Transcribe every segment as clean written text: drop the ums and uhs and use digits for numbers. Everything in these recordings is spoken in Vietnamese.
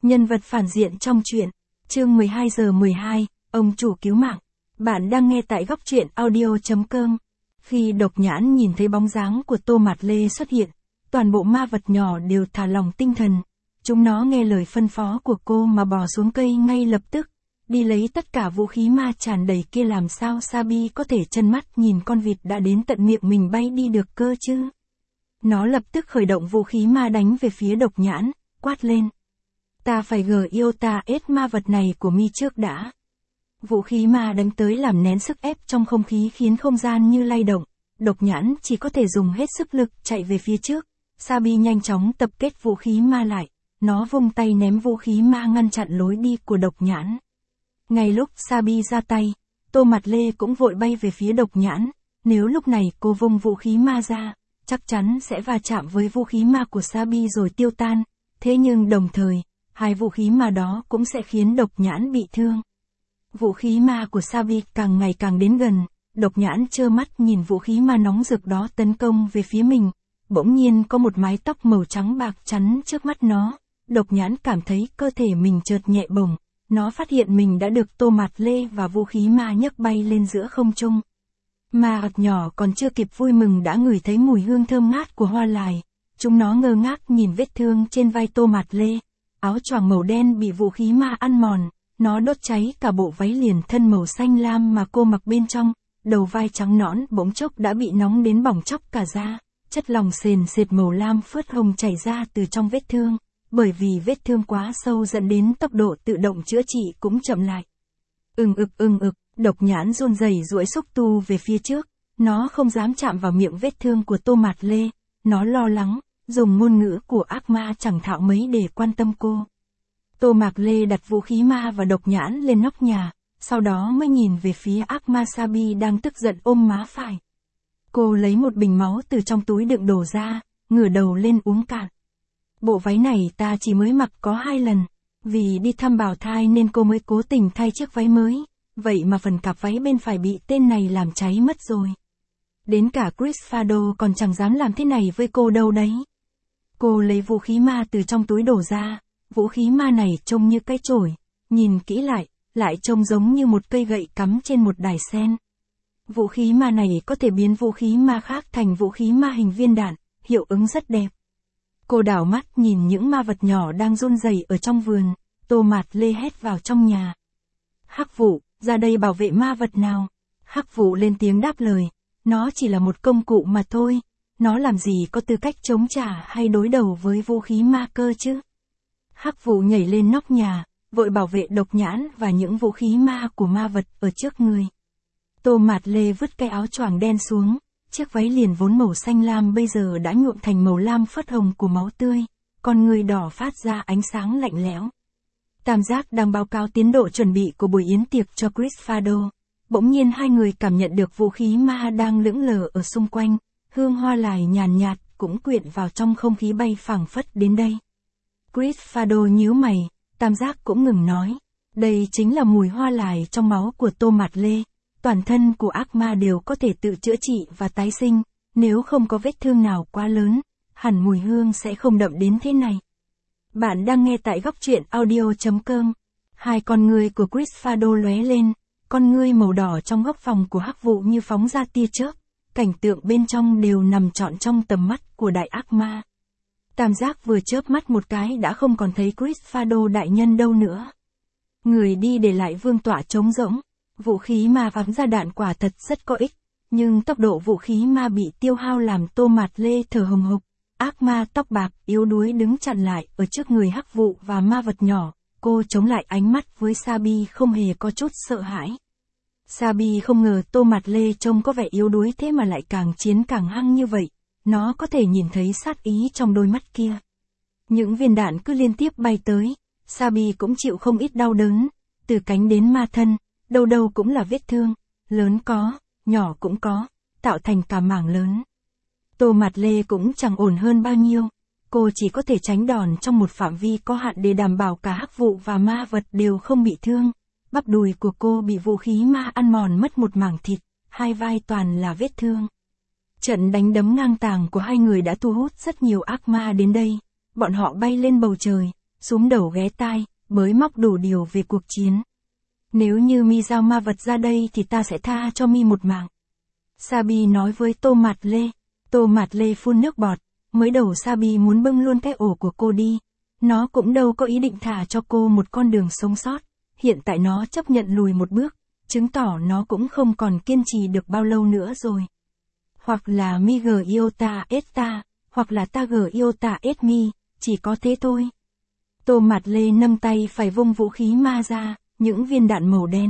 Nhân vật phản diện trong truyện. Chương 12 giờ 12, ông chủ cứu mạng. Bạn đang nghe tại góc truyện audio.com. Khi Độc Nhãn nhìn thấy bóng dáng của Tô Mạt Lê xuất hiện, toàn bộ ma vật nhỏ đều thả lỏng tinh thần. Chúng nó nghe lời phân phó của cô mà bò xuống cây ngay lập tức, đi lấy tất cả vũ khí ma tràn đầy kia. Làm sao Sabi có thể chân mắt nhìn con vịt đã đến tận miệng mình bay đi được cơ chứ? Nó lập tức khởi động vũ khí ma đánh về phía Độc Nhãn, quát lên. Ta phải yêu ta ết ma vật này của mi trước đã. Vũ khí ma đánh tới làm nén sức ép trong không khí khiến không gian như lay động. Độc Nhãn chỉ có thể dùng hết sức lực chạy về phía trước. Sabi nhanh chóng tập kết vũ khí ma lại. Nó vung tay ném vũ khí ma ngăn chặn lối đi của Độc Nhãn. Ngay lúc Sabi ra tay, Tô Mạt Lê cũng vội bay về phía Độc Nhãn. Nếu lúc này cô vung vũ khí ma ra, chắc chắn sẽ va chạm với vũ khí ma của Sabi rồi tiêu tan. Thế nhưng đồng thời, hai vũ khí ma đó cũng sẽ khiến Độc Nhãn bị thương. Vũ khí ma của Sabi càng ngày càng đến gần, Độc Nhãn trơ mắt nhìn vũ khí ma nóng rực đó tấn công về phía mình. Bỗng nhiên có một mái tóc màu trắng bạc chắn trước mắt nó. Độc Nhãn cảm thấy cơ thể mình chợt nhẹ bổng. Nó phát hiện mình đã được Tô Mạt Lê và vũ khí ma nhấc bay lên giữa không trung. Ma vật nhỏ còn chưa kịp vui mừng đã ngửi thấy mùi hương thơm ngát của hoa lài. Chúng nó ngơ ngác nhìn vết thương trên vai Tô Mạt Lê. Áo choàng màu đen bị vũ khí ma ăn mòn. Nó đốt cháy cả bộ váy liền thân màu xanh lam mà cô mặc bên trong. Đầu vai trắng nõn bỗng chốc đã bị nóng đến bỏng chóc cả da. Chất lỏng sền sệt màu lam phớt hồng chảy ra từ trong vết thương. Bởi vì vết thương quá sâu dẫn đến tốc độ tự động chữa trị cũng chậm lại. Độc Nhãn run rẩy duỗi xúc tu về phía trước. Nó không dám chạm vào miệng vết thương của Tô Mạt Lê. Nó lo lắng, dùng ngôn ngữ của ác ma chẳng thạo mấy để quan tâm cô. Tô Mạt Lê đặt vũ khí ma và Độc Nhãn lên nóc nhà, sau đó mới nhìn về phía ác ma Sabi đang tức giận ôm má phải. Cô lấy một bình máu từ trong túi đựng đồ ra, ngửa đầu lên uống cạn. Bộ váy này ta chỉ mới mặc có 2 lần, vì đi thăm bào thai nên cô mới cố tình thay chiếc váy mới, vậy mà phần cạp váy bên phải bị tên này làm cháy mất rồi. Đến cả Chris Fado còn chẳng dám làm thế này với cô đâu đấy. Cô lấy vũ khí ma từ trong túi đổ ra, vũ khí ma này trông như cái chổi, nhìn kỹ lại trông giống như một cây gậy cắm trên một đài sen. Vũ khí ma này có thể biến vũ khí ma khác thành vũ khí ma hình viên đạn, hiệu ứng rất đẹp. Cô đảo mắt nhìn những ma vật nhỏ đang run rẩy ở trong vườn. Tô Mạt Lê hét vào trong nhà. Hắc Vụ, ra đây bảo vệ ma vật nào. Hắc Vụ lên tiếng đáp lời. Nó chỉ là một công cụ mà thôi. Nó làm gì có tư cách chống trả hay đối đầu với vũ khí ma cơ chứ. Hắc Vụ nhảy lên nóc nhà, vội bảo vệ Độc Nhãn và những vũ khí ma của ma vật ở trước người. Tô Mạt Lê vứt cái áo choàng đen xuống. Chiếc váy liền vốn màu xanh lam bây giờ đã nhuộm thành màu lam phớt hồng của máu tươi, con người đỏ phát ra ánh sáng lạnh lẽo. Tam Giác đang báo cáo tiến độ chuẩn bị của buổi yến tiệc cho Chris Fado. Bỗng nhiên hai người cảm nhận được vũ khí ma đang lững lờ ở xung quanh, hương hoa lài nhàn nhạt cũng quyện vào trong không khí bay phảng phất đến đây. Chris Fado nhíu mày, Tam Giác cũng ngừng nói. Đây chính là mùi hoa lài trong máu của Tô Mạt Lê. Toàn thân của ác ma đều có thể tự chữa trị và tái sinh, nếu không có vết thương nào quá lớn, hẳn mùi hương sẽ không đậm đến thế này. Bạn đang nghe tại góc truyện audio.com. Hai con ngươi của Chris Fado lóe lên, con ngươi màu đỏ trong góc phòng của Hắc Vụ như phóng ra tia chớp, cảnh tượng bên trong đều nằm trọn trong tầm mắt của đại ác ma. Tam Giác vừa chớp mắt một cái đã không còn thấy Chris Fado đại nhân đâu nữa. Người đi để lại vương tọa trống rỗng. Vũ khí ma phóng ra đạn quả thật rất có ích, nhưng tốc độ vũ khí ma bị tiêu hao làm Tô Mạt Lê thở hồng hộc. Ác ma tóc bạc yếu đuối đứng chặn lại ở trước người Hắc Vụ và ma vật nhỏ. Cô chống lại ánh mắt với Sabi không hề có chút sợ hãi. Sabi không ngờ Tô Mạt Lê trông có vẻ yếu đuối thế mà lại càng chiến càng hăng như vậy. Nó có thể nhìn thấy sát ý trong đôi mắt kia. Những viên đạn cứ liên tiếp bay tới. Sabi cũng chịu không ít đau đớn, từ cánh đến ma thân. Đâu đâu cũng là vết thương, lớn có, nhỏ cũng có, tạo thành cả mảng lớn. Tô Mạt Lê cũng chẳng ổn hơn bao nhiêu. Cô chỉ có thể tránh đòn trong một phạm vi có hạn để đảm bảo cả Hắc Vụ và ma vật đều không bị thương. Bắp đùi của cô bị vũ khí ma ăn mòn mất một mảng thịt, hai vai toàn là vết thương. Trận đánh đấm ngang tàng của hai người đã thu hút rất nhiều ác ma đến đây. Bọn họ bay lên bầu trời, súm đầu ghé tai, bới móc đủ điều về cuộc chiến. Nếu như mi giao ma vật ra đây thì ta sẽ tha cho mi một mạng. Sabi nói với Tô Mạt Lê. Tô Mạt Lê phun nước bọt, mới đầu Sabi muốn bưng luôn cái ổ của cô đi. Nó cũng đâu có ý định thả cho cô một con đường sống sót. Hiện tại nó chấp nhận lùi một bước, chứng tỏ nó cũng không còn kiên trì được bao lâu nữa rồi. Hoặc là mi gờ yêu ta ết ta, hoặc là ta gờ yêu ta ết mi, chỉ có thế thôi. Tô Mạt Lê nâng tay phải vung vũ khí ma ra, những viên đạn màu đen.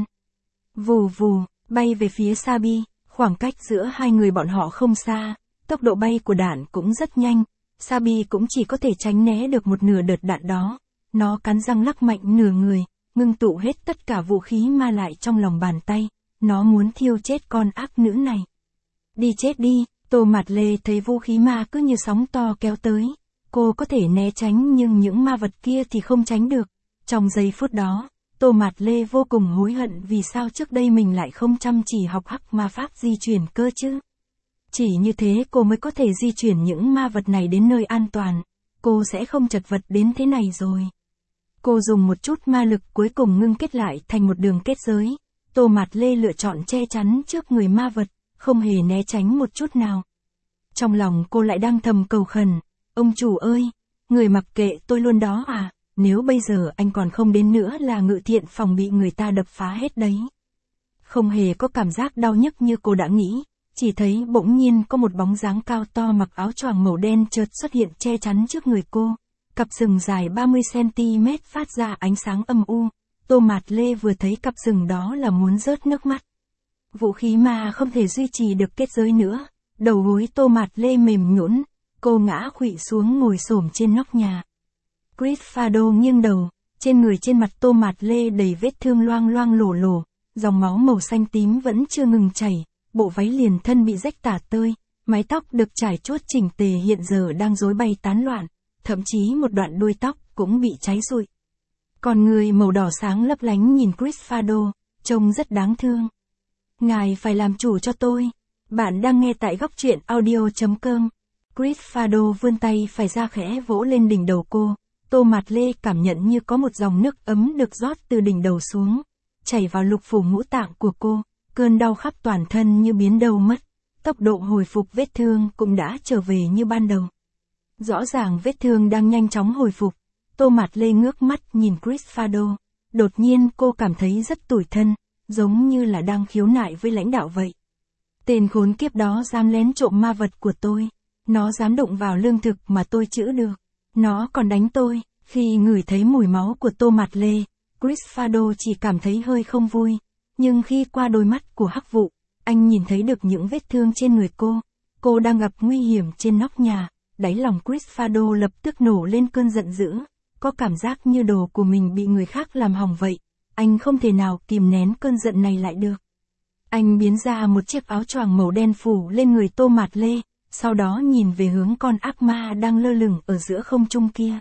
Vù vù, bay về phía Sabi, khoảng cách giữa hai người bọn họ không xa, tốc độ bay của đạn cũng rất nhanh, Sabi cũng chỉ có thể tránh né được một nửa đợt đạn đó. Nó cắn răng lắc mạnh nửa người, ngưng tụ hết tất cả vũ khí ma lại trong lòng bàn tay, nó muốn thiêu chết con ác nữ này. Đi chết đi, Tô Mạt Lê thấy vũ khí ma cứ như sóng to kéo tới. Cô có thể né tránh nhưng những ma vật kia thì không tránh được. Trong giây phút đó, Tô Mạt Lê vô cùng hối hận vì sao trước đây mình lại không chăm chỉ học hắc ma pháp di chuyển cơ chứ. Chỉ như thế cô mới có thể di chuyển những ma vật này đến nơi an toàn. Cô sẽ không chật vật đến thế này rồi. Cô dùng một chút ma lực cuối cùng ngưng kết lại thành một đường kết giới. Tô Mạt Lê lựa chọn che chắn trước người ma vật, không hề né tránh một chút nào. Trong lòng cô lại đang thầm cầu khẩn. Ông chủ ơi, người mặc kệ tôi luôn đó à, nếu bây giờ anh còn không đến nữa là Ngự Thiện Phòng bị người ta đập phá hết đấy. Không hề có cảm giác đau nhức như cô đã nghĩ, chỉ thấy bỗng nhiên có một bóng dáng cao to mặc áo choàng màu đen chợt xuất hiện che chắn trước người cô. Cặp sừng dài 30cm phát ra ánh sáng âm u. Tô Mạt Lê vừa thấy cặp sừng đó là muốn rớt nước mắt. Vũ khí ma không thể duy trì được kết giới nữa. Đầu gối Tô Mạt Lê mềm nhũn, cô ngã khuỵu xuống ngồi xổm trên nóc nhà. Chris Fado nghiêng đầu, trên người trên mặt Tô Mạt Lê đầy vết thương loang loang lổ lổ, dòng máu màu xanh tím vẫn chưa ngừng chảy, bộ váy liền thân bị rách tả tơi, mái tóc được trải chuốt chỉnh tề hiện giờ đang rối bay tán loạn, thậm chí một đoạn đuôi tóc cũng bị cháy rụi. Con người màu đỏ sáng lấp lánh nhìn Chris Fado, trông rất đáng thương. Ngài phải làm chủ cho tôi. Bạn đang nghe tại góc truyện audio.com. Chris Fado vươn tay phải ra khẽ vỗ lên đỉnh đầu cô. Tô Mạt Lê cảm nhận như có một dòng nước ấm được rót từ đỉnh đầu xuống, chảy vào lục phủ ngũ tạng của cô, cơn đau khắp toàn thân như biến đâu mất. Tốc độ hồi phục vết thương cũng đã trở về như ban đầu. Rõ ràng vết thương đang nhanh chóng hồi phục. Tô Mạt Lê ngước mắt nhìn Chris Fado. Đột nhiên cô cảm thấy rất tủi thân, giống như là đang khiếu nại với lãnh đạo vậy. Tên khốn kiếp đó dám lén trộm ma vật của tôi. Nó dám đụng vào lương thực mà tôi trữ được. Nó còn đánh tôi. Khi ngửi thấy mùi máu của Tô Mạt Lê, Chris Fado chỉ cảm thấy hơi không vui. Nhưng khi qua đôi mắt của Hắc Vụ, anh nhìn thấy được những vết thương trên người cô. Cô đang gặp nguy hiểm trên nóc nhà. Đáy lòng Chris Fado lập tức nổ lên cơn giận dữ. Có cảm giác như đồ của mình bị người khác làm hỏng vậy. Anh không thể nào kìm nén cơn giận này lại được. Anh biến ra một chiếc áo choàng màu đen phủ lên người Tô Mạt Lê, sau đó nhìn về hướng con ác ma đang lơ lửng ở giữa không trung kia.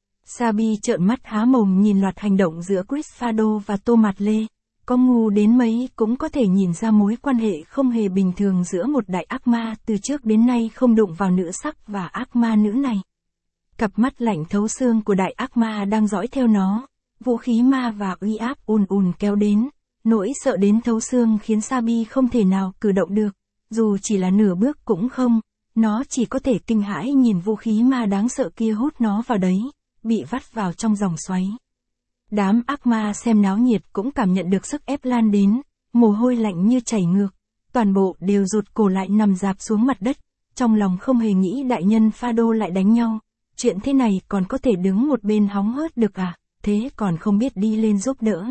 Sabi trợn mắt há mồm nhìn loạt hành động giữa Chris Fado và Tô Mạt Lê. Có ngu đến mấy cũng có thể nhìn ra mối quan hệ không hề bình thường giữa một đại ác ma từ trước đến nay không đụng vào nữ sắc và ác ma nữ này. Cặp mắt lạnh thấu xương của đại ác ma đang dõi theo nó, vũ khí ma và uy áp ùn ùn kéo đến. Nỗi sợ đến thấu xương khiến Sabi không thể nào cử động được, dù chỉ là nửa bước cũng không, nó chỉ có thể kinh hãi nhìn vũ khí ma đáng sợ kia hút nó vào đấy, bị vắt vào trong dòng xoáy. Đám ác ma xem náo nhiệt cũng cảm nhận được sức ép lan đến, mồ hôi lạnh như chảy ngược, toàn bộ đều rụt cổ lại nằm rạp xuống mặt đất, trong lòng không hề nghĩ đại nhân Fado lại đánh nhau, chuyện thế này còn có thể đứng một bên hóng hớt được à, thế còn không biết đi lên giúp đỡ.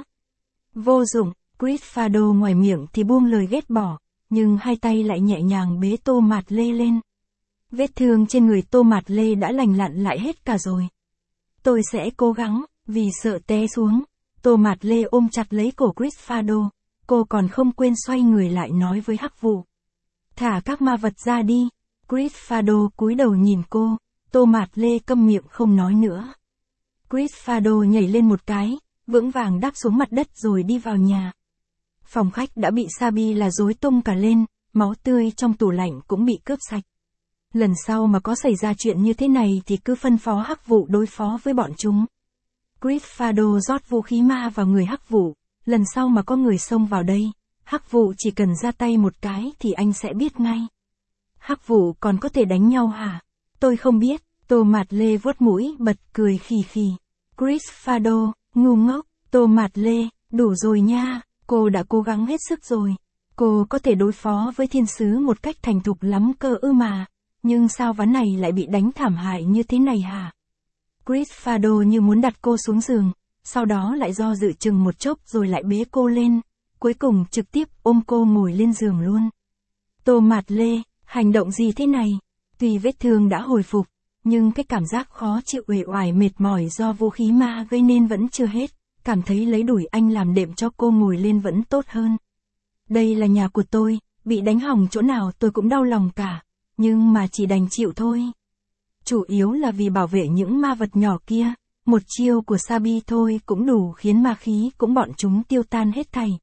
Vô dụng. Chris Fado ngoài miệng thì buông lời ghét bỏ, nhưng hai tay lại nhẹ nhàng bế Tô Mạt Lê lên. Vết thương trên người Tô Mạt Lê đã lành lặn lại hết cả rồi. Tôi sẽ cố gắng, vì sợ té xuống. Tô Mạt Lê ôm chặt lấy cổ Chris Fado, cô còn không quên xoay người lại nói với Hắc Vụ. Thả các ma vật ra đi. Chris Fado cúi đầu nhìn cô, Tô Mạt Lê câm miệng không nói nữa. Chris Fado nhảy lên một cái, vững vàng đáp xuống mặt đất rồi đi vào nhà. Phòng khách đã bị Sabi là rối tung cả lên, máu tươi trong tủ lạnh cũng bị cướp sạch. Lần sau mà có xảy ra chuyện như thế này thì cứ phân phó Hắc Vụ đối phó với bọn chúng. Chris Fado rót vũ khí ma vào người Hắc Vụ, lần sau mà có người xông vào đây, Hắc Vụ chỉ cần ra tay một cái thì anh sẽ biết ngay. Hắc Vụ còn có thể đánh nhau hả? Tôi không biết, Tô Mạt Lê vuốt mũi bật cười khì khì. Chris Fado, ngu ngốc, Tô Mạt Lê, đủ rồi nha, cô đã cố gắng hết sức rồi. Cô có thể đối phó với thiên sứ một cách thành thục lắm cơ ư mà, nhưng sao ván này lại bị đánh thảm hại như thế này hả? Chris Fado như muốn đặt cô xuống giường, sau đó lại do dự chừng một chốc rồi lại bế cô lên, cuối cùng trực tiếp ôm cô ngồi lên giường luôn. Tô Mạt Lê, hành động gì thế này? Tuy vết thương đã hồi phục, nhưng cái cảm giác khó chịu uể oải mệt mỏi do vũ khí ma gây nên vẫn chưa hết, cảm thấy lấy đuổi anh làm đệm cho cô ngồi lên vẫn tốt hơn. Đây là nhà của tôi, bị đánh hỏng chỗ nào tôi cũng đau lòng cả, nhưng mà chỉ đành chịu thôi. Chủ yếu là vì bảo vệ những ma vật nhỏ kia, một chiêu của Sabi thôi cũng đủ khiến ma khí cũng bọn chúng tiêu tan hết thảy.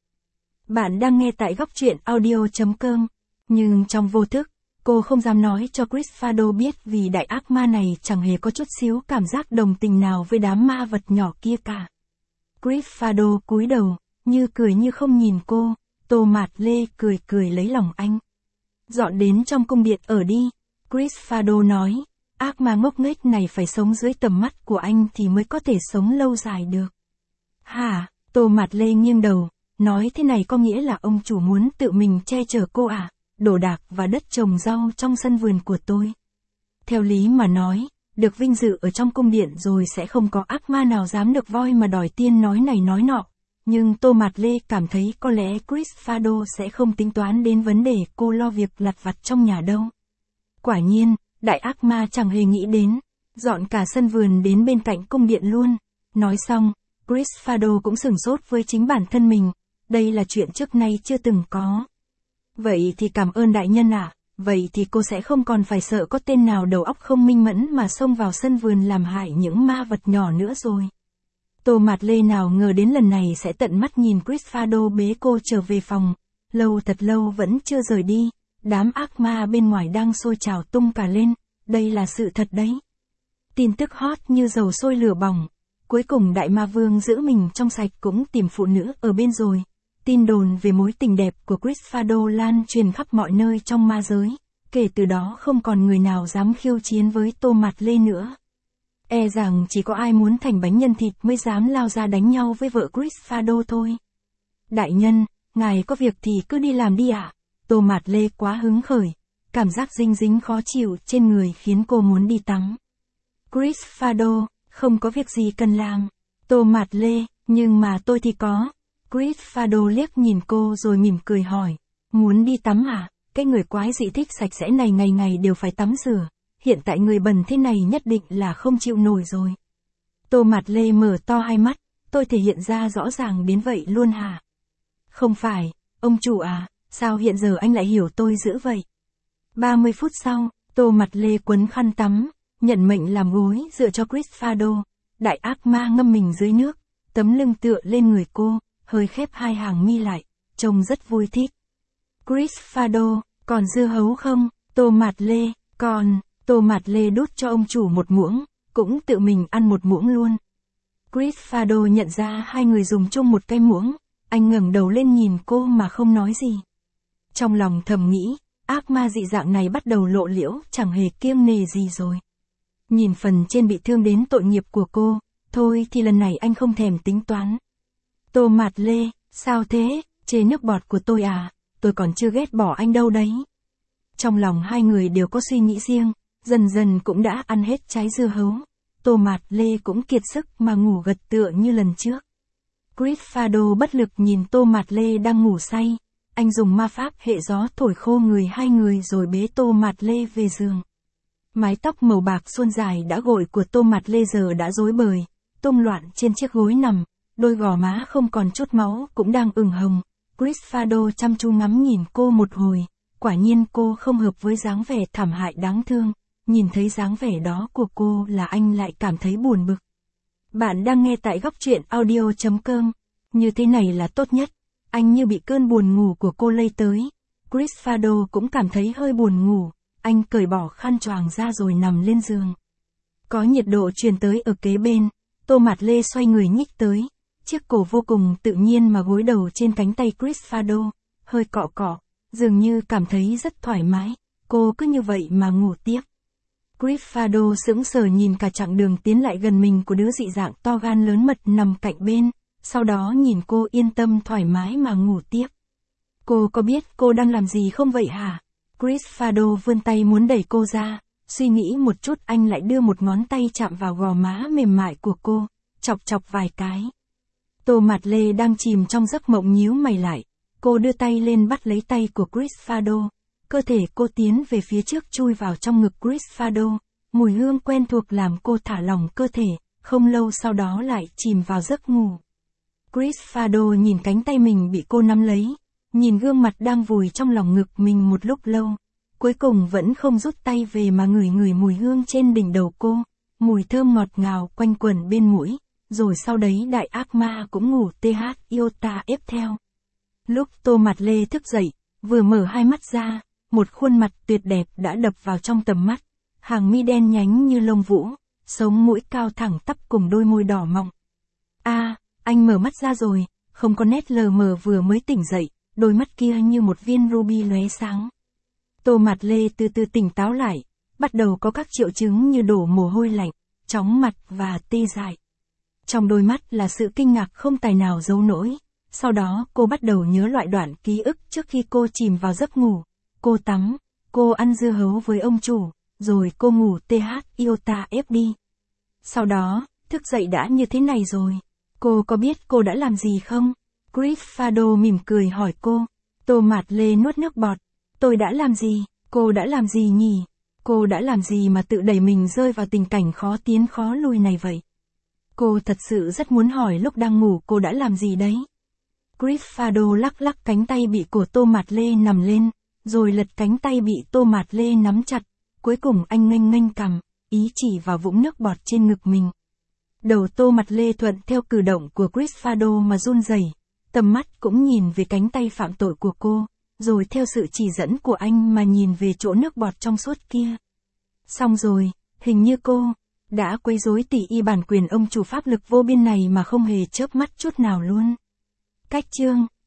Bạn đang nghe tại góc truyện audio.com, nhưng trong vô thức, cô không dám nói cho Chris Fado biết vì đại ác ma này chẳng hề có chút xíu cảm giác đồng tình nào với đám ma vật nhỏ kia cả. Chris Fado cúi đầu, như cười như không nhìn cô, Tô Mạt Lê cười cười lấy lòng anh. Dọn đến trong cung điện ở đi, Chris Fado nói, ác ma ngốc nghếch này phải sống dưới tầm mắt của anh thì mới có thể sống lâu dài được. Hả, Tô Mạt Lê nghiêng đầu, nói thế này có nghĩa là ông chủ muốn tự mình che chở cô à, đồ đạc và đất trồng rau trong sân vườn của tôi. Theo lý mà nói, được vinh dự ở trong cung điện rồi sẽ không có ác ma nào dám được voi mà đòi tiên nói này nói nọ. Nhưng Tô Mạt Lê cảm thấy có lẽ Chris Fado sẽ không tính toán đến vấn đề cô lo việc lặt vặt trong nhà đâu. Quả nhiên, đại ác ma chẳng hề nghĩ đến, dọn cả sân vườn đến bên cạnh cung điện luôn. Nói xong, Chris Fado cũng sửng sốt với chính bản thân mình, đây là chuyện trước nay chưa từng có. Vậy thì cảm ơn đại nhân ạ, vậy thì cô sẽ không còn phải sợ có tên nào đầu óc không minh mẫn mà xông vào sân vườn làm hại những ma vật nhỏ nữa rồi. Tô Mạt Lê nào ngờ đến lần này sẽ tận mắt nhìn Chris Fado bế cô trở về phòng, lâu thật lâu vẫn chưa rời đi, đám ác ma bên ngoài đang sôi trào tung cả lên, đây là sự thật đấy. Tin tức hot như dầu sôi lửa bỏng, cuối cùng đại ma vương giữ mình trong sạch cũng tìm phụ nữ ở bên rồi. Tin đồn về mối tình đẹp của Chris Fado lan truyền khắp mọi nơi trong ma giới, kể từ đó không còn người nào dám khiêu chiến với Tô Mạt Lê nữa. E rằng chỉ có ai muốn thành bánh nhân thịt mới dám lao ra đánh nhau với vợ Chris Fado thôi. Đại nhân, ngài có việc thì cứ đi làm đi ạ. Tô Mạt Lê quá hứng khởi, cảm giác dinh dính khó chịu trên người khiến cô muốn đi tắm. Chris Fado, không có việc gì cần làm. Tô Mạt Lê, nhưng mà tôi thì có. Chris Fado liếc nhìn cô rồi mỉm cười hỏi, muốn đi tắm à? Cái người quái dị thích sạch sẽ này ngày ngày đều phải tắm rửa, hiện tại người bẩn thế này nhất định là không chịu nổi rồi. Tô Mạt Lê mở to hai mắt, tôi thể hiện ra rõ ràng đến vậy luôn hả? Không phải, ông chủ à, sao hiện giờ anh lại hiểu tôi dữ vậy? 30 phút sau, Tô Mạt Lê quấn khăn tắm, nhận mệnh làm gối dựa cho Chris Fado, đại ác ma ngâm mình dưới nước, tấm lưng tựa lên người cô, hơi khép hai hàng mi lại, trông rất vui thích. Chris Fado, còn dưa hấu không? Tô Mạt Lê, còn, Tô Mạt Lê đút cho ông chủ một muỗng, cũng tự mình ăn một muỗng luôn. Chris Fado nhận ra hai người dùng chung một cái muỗng, anh ngẩng đầu lên nhìn cô mà không nói gì. Trong lòng thầm nghĩ, ác ma dị dạng này bắt đầu lộ liễu, chẳng hề kiêng nề gì rồi. Nhìn phần trên bị thương đến tội nghiệp của cô, thôi thì lần này anh không thèm tính toán. Tô Mạt Lê, sao thế, chê nước bọt của tôi à, tôi còn chưa ghét bỏ anh đâu đấy. Trong lòng hai người đều có suy nghĩ riêng, dần dần cũng đã ăn hết trái dưa hấu. Tô Mạt Lê cũng kiệt sức mà ngủ gật tựa như lần trước. Chris Fado bất lực nhìn Tô Mạt Lê đang ngủ say, anh dùng ma pháp hệ gió thổi khô người hai người rồi bế Tô Mạt Lê về giường. Mái tóc màu bạc suôn dài đã gội của Tô Mạt Lê giờ đã rối bời, tung loạn trên chiếc gối nằm, đôi gò má không còn chút máu cũng đang ửng hồng. Chris Fado chăm chú ngắm nhìn cô một hồi, quả nhiên cô không hợp với dáng vẻ thảm hại đáng thương, nhìn thấy dáng vẻ đó của cô là anh lại cảm thấy buồn bực. Bạn đang nghe tại góc truyện audio.com, như thế này là tốt nhất, anh như bị cơn buồn ngủ của cô lây tới. Chris Fado cũng cảm thấy hơi buồn ngủ, anh cởi bỏ khăn choàng ra rồi nằm lên giường. Có nhiệt độ truyền tới ở kế bên, Tô Mạt Lê xoay người nhích tới, chiếc cổ vô cùng tự nhiên mà gối đầu trên cánh tay Chris Fado, hơi cọ cọ, dường như cảm thấy rất thoải mái, cô cứ như vậy mà ngủ tiếp. Chris Fado sững sờ nhìn cả chặng đường tiến lại gần mình của đứa dị dạng to gan lớn mật nằm cạnh bên, sau đó nhìn cô yên tâm thoải mái mà ngủ tiếp. Cô có biết cô đang làm gì không vậy hả? Chris Fado vươn tay muốn đẩy cô ra, suy nghĩ một chút anh lại đưa một ngón tay chạm vào gò má mềm mại của cô, chọc chọc vài cái. Tô Mạt Lê đang chìm trong giấc mộng nhíu mày lại, cô đưa tay lên bắt lấy tay của Chris Fado, cơ thể cô tiến về phía trước chui vào trong ngực Chris Fado, mùi hương quen thuộc làm cô thả lỏng cơ thể, không lâu sau đó lại chìm vào giấc ngủ. Chris Fado nhìn cánh tay mình bị cô nắm lấy, nhìn gương mặt đang vùi trong lòng ngực mình một lúc lâu, cuối cùng vẫn không rút tay về mà ngửi ngửi mùi hương trên đỉnh đầu cô, mùi thơm ngọt ngào quanh quẩn bên mũi, rồi sau đấy đại ác ma cũng ngủ iota ép theo. Lúc Tô Mạt Lê thức dậy, vừa mở hai mắt ra, một khuôn mặt tuyệt đẹp đã đập vào trong tầm mắt, hàng mi đen nhánh như lông vũ, sống mũi cao thẳng tắp cùng đôi môi đỏ mọng. Anh mở mắt ra rồi, không có nét lờ mờ vừa mới tỉnh dậy, đôi mắt kia như một viên ruby lóe sáng. Tô Mạt Lê từ từ tỉnh táo lại, bắt đầu có các triệu chứng như đổ mồ hôi lạnh, chóng mặt và tê dại. Trong đôi mắt là sự kinh ngạc không tài nào giấu nổi. Sau đó cô bắt đầu nhớ loại đoạn ký ức trước khi cô chìm vào giấc ngủ. Cô tắm, cô ăn dưa hấu với ông chủ, rồi cô ngủ iota ép đi. Sau đó, thức dậy đã như thế này rồi. Cô có biết cô đã làm gì không? Chris Fado mỉm cười hỏi cô. Tô Mạt Lê nuốt nước bọt. Tôi đã làm gì? Cô đã làm gì nhỉ? Cô đã làm gì mà tự đẩy mình rơi vào tình cảnh khó tiến khó lui này vậy? Cô thật sự rất muốn hỏi lúc đang ngủ cô đã làm gì đấy. Chris Fado lắc lắc cánh tay bị cổ Tô Mạt Lê nằm lên, rồi lật cánh tay bị Tô Mạt Lê nắm chặt, cuối cùng anh nghênh nghênh cằm, ý chỉ vào vũng nước bọt trên ngực mình. Đầu Tô Mạt Lê thuận theo cử động của Chris Fado mà run rẩy, tầm mắt cũng nhìn về cánh tay phạm tội của cô, rồi theo sự chỉ dẫn của anh mà nhìn về chỗ nước bọt trong suốt kia. Xong rồi, hình như cô đã quấy rối tỷ y bản quyền ông chủ pháp lực vô biên này mà không hề chớp mắt chút nào luôn. Cách chương